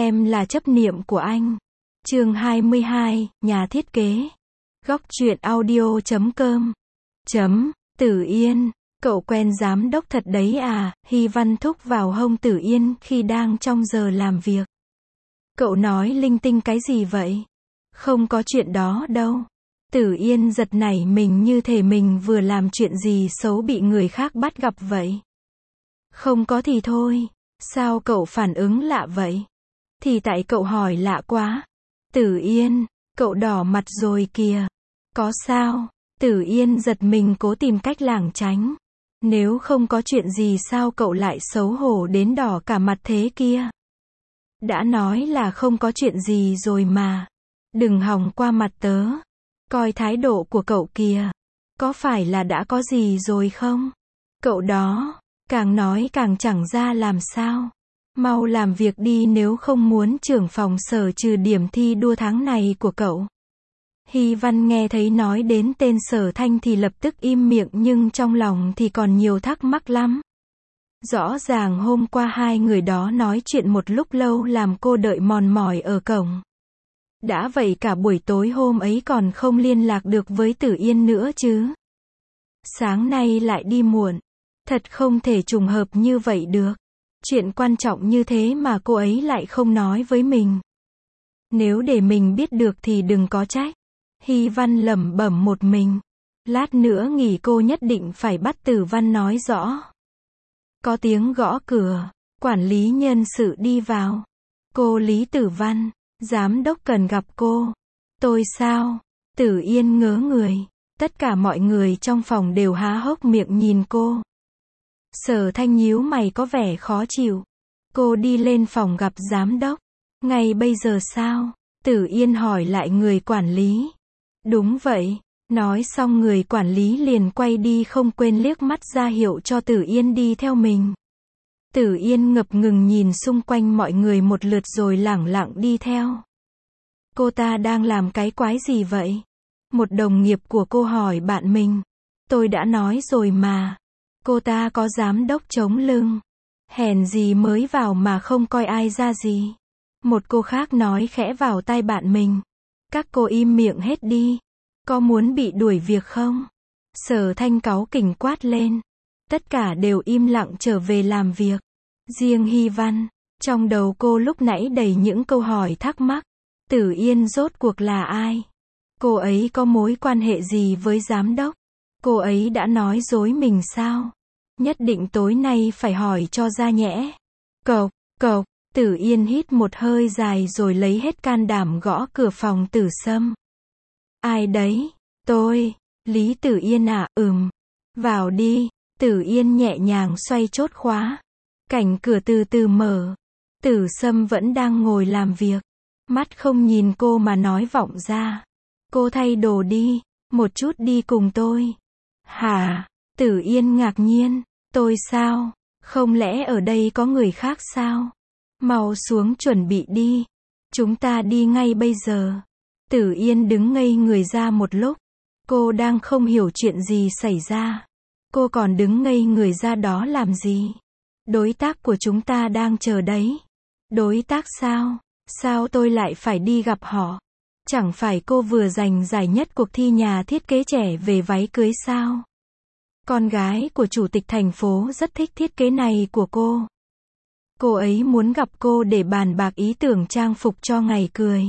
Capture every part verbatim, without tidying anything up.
Em là chấp niệm của anh. Chương hai mươi hai, nhà thiết kế. Góc truyện audio chấm com. Chấm, Tử Yên, cậu quen giám đốc thật đấy à? Hy Văn thúc vào hông Tử Yên khi đang trong giờ làm việc. Cậu nói linh tinh cái gì vậy? Không có chuyện đó đâu. Tử Yên giật nảy mình như thể mình vừa làm chuyện gì xấu bị người khác bắt gặp vậy. Không có thì thôi. Sao cậu phản ứng lạ vậy? Thì tại cậu hỏi lạ quá. Tử Yên, cậu đỏ mặt rồi kìa. Có sao? Tử Yên giật mình cố tìm cách lảng tránh. Nếu không có chuyện gì sao cậu lại xấu hổ đến đỏ cả mặt thế kia? Đã nói là không có chuyện gì rồi mà. Đừng hòng qua mặt tớ. Coi thái độ của cậu kìa. Có phải là đã có gì rồi không? Cậu đó, càng nói càng chẳng ra làm sao. Mau làm việc đi nếu không muốn trưởng phòng Sở trừ điểm thi đua tháng này của cậu. Hy Văn nghe thấy nói đến tên Sở Thanh thì lập tức im miệng nhưng trong lòng thì còn nhiều thắc mắc lắm. Rõ ràng hôm qua hai người đó nói chuyện một lúc lâu làm cô đợi mòn mỏi ở cổng. Đã vậy cả buổi tối hôm ấy còn không liên lạc được với Tử Yên nữa chứ. Sáng nay lại đi muộn. Thật không thể trùng hợp như vậy được. Chuyện quan trọng như thế mà cô ấy lại không nói với mình. Nếu để mình biết được thì đừng có trách. Hy Văn lẩm bẩm một mình. Lát nữa nghỉ cô nhất định phải bắt Tử Văn nói rõ. Có tiếng gõ cửa. Quản lý nhân sự đi vào. Cô Lý Tử Văn, giám đốc cần gặp cô. Tôi sao? Tử Yên ngớ người. Tất cả mọi người trong phòng đều há hốc miệng nhìn cô. Sở Thanh nhíu mày có vẻ khó chịu. Cô đi lên phòng gặp giám đốc. Ngay bây giờ sao? Tử Yên hỏi lại người quản lý. Đúng vậy. Nói xong người quản lý liền quay đi không quên liếc mắt ra hiệu cho Tử Yên đi theo mình. Tử Yên ngập ngừng nhìn xung quanh mọi người một lượt rồi lẳng lặng đi theo. Cô ta đang làm cái quái gì vậy? Một đồng nghiệp của cô hỏi bạn mình. Tôi đã nói rồi mà. Cô ta có giám đốc chống lưng. Hèn gì mới vào mà không coi ai ra gì. Một cô khác nói khẽ vào tai bạn mình. Các cô im miệng hết đi. Có muốn bị đuổi việc không? Sở Thanh cáu kỉnh quát lên. Tất cả đều im lặng trở về làm việc. Riêng Hy Văn, trong đầu cô lúc nãy đầy những câu hỏi thắc mắc. Tử Yên rốt cuộc là ai? Cô ấy có mối quan hệ gì với giám đốc? Cô ấy đã nói dối mình sao? Nhất định tối nay phải hỏi cho ra nhẽ. Cộc, cộc, Tử Yên hít một hơi dài rồi lấy hết can đảm gõ cửa phòng Tử Sâm. Ai đấy? Tôi. Lý Tử Yên à? Ừm. Vào đi. Tử Yên nhẹ nhàng xoay chốt khóa. Cảnh cửa từ từ mở. Tử Sâm vẫn đang ngồi làm việc. Mắt không nhìn cô mà nói vọng ra. Cô thay đồ đi. Một chút đi cùng tôi. Hả? Tử Yên ngạc nhiên. Tôi sao? Không lẽ ở đây có người khác sao? Mau xuống chuẩn bị đi. Chúng ta đi ngay bây giờ. Tử Yên đứng ngây người ra một lúc. Cô đang không hiểu chuyện gì xảy ra. Cô còn đứng ngây người ra đó làm gì? Đối tác của chúng ta đang chờ đấy. Đối tác sao? Sao tôi lại phải đi gặp họ? Chẳng phải cô vừa giành giải nhất cuộc thi nhà thiết kế trẻ về váy cưới sao? Con gái của chủ tịch thành phố rất thích thiết kế này của cô. Cô ấy muốn gặp cô để bàn bạc ý tưởng trang phục cho ngày cười.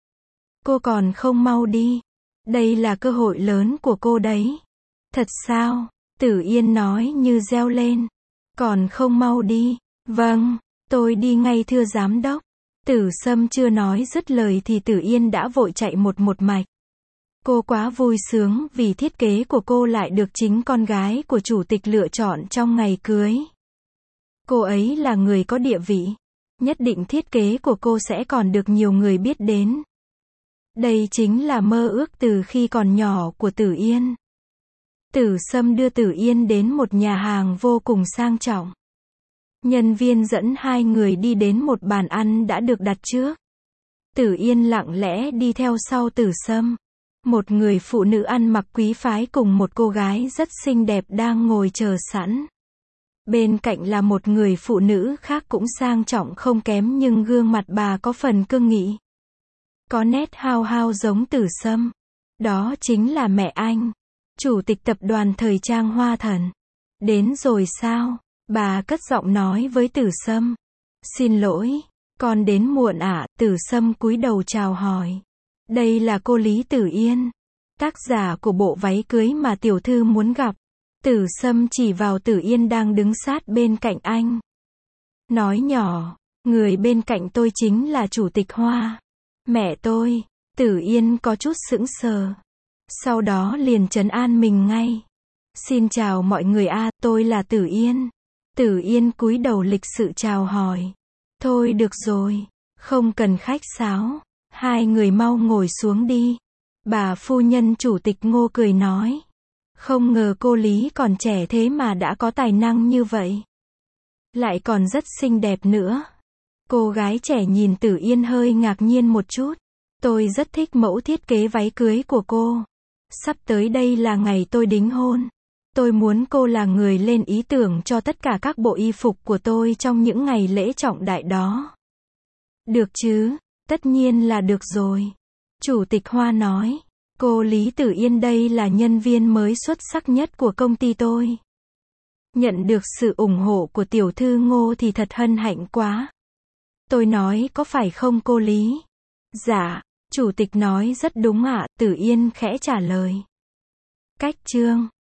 Cô còn không mau đi. Đây là cơ hội lớn của cô đấy. Thật sao? Tử Yên nói như reo lên. Còn không mau đi. Vâng, tôi đi ngay thưa giám đốc. Tử Sâm chưa nói dứt lời thì Tử Yên đã vội chạy một một mạch. Cô quá vui sướng vì thiết kế của cô lại được chính con gái của chủ tịch lựa chọn trong ngày cưới. Cô ấy là người có địa vị. Nhất định thiết kế của cô sẽ còn được nhiều người biết đến. Đây chính là mơ ước từ khi còn nhỏ của Tử Yên. Tử Sâm đưa Tử Yên đến một nhà hàng vô cùng sang trọng. Nhân viên dẫn hai người đi đến một bàn ăn đã được đặt trước. Tử Yên lặng lẽ đi theo sau Tử Sâm. Một người phụ nữ ăn mặc quý phái cùng một cô gái rất xinh đẹp đang ngồi chờ sẵn. Bên cạnh là một người phụ nữ khác cũng sang trọng không kém nhưng gương mặt bà có phần cương nghị. Có nét hao hao giống Tử Sâm. Đó chính là mẹ anh, chủ tịch tập đoàn thời trang Hoa Thần. Đến rồi sao? Bà cất giọng nói với Tử Sâm. Xin lỗi, con đến muộn ạ. À? Tử Sâm cúi đầu chào hỏi. Đây là cô Lý Tử Yên, tác giả của bộ váy cưới mà tiểu thư muốn gặp. Tử Sâm chỉ vào Tử Yên đang đứng sát bên cạnh anh. Nói nhỏ, người bên cạnh tôi chính là chủ tịch Hoa. Mẹ tôi. Tử Yên có chút sững sờ. Sau đó liền trấn an mình ngay. Xin chào mọi người a, à, tôi là Tử Yên. Tử Yên cúi đầu lịch sự chào hỏi. Thôi được rồi, không cần khách sáo. Hai người mau ngồi xuống đi. Bà phu nhân chủ tịch Ngô cười nói. Không ngờ cô Lý còn trẻ thế mà đã có tài năng như vậy. Lại còn rất xinh đẹp nữa. Cô gái trẻ nhìn Tử Yên hơi ngạc nhiên một chút. Tôi rất thích mẫu thiết kế váy cưới của cô. Sắp tới đây là ngày tôi đính hôn. Tôi muốn cô là người lên ý tưởng cho tất cả các bộ y phục của tôi trong những ngày lễ trọng đại đó. Được chứ, tất nhiên là được rồi. Chủ tịch Hoa nói. Cô Lý Tử Yên đây là nhân viên mới xuất sắc nhất của công ty tôi. Nhận được sự ủng hộ của tiểu thư Ngô thì thật hân hạnh quá. Tôi nói có phải không cô Lý? Dạ, chủ tịch nói rất đúng ạ. Tử Yên khẽ trả lời. Cách chương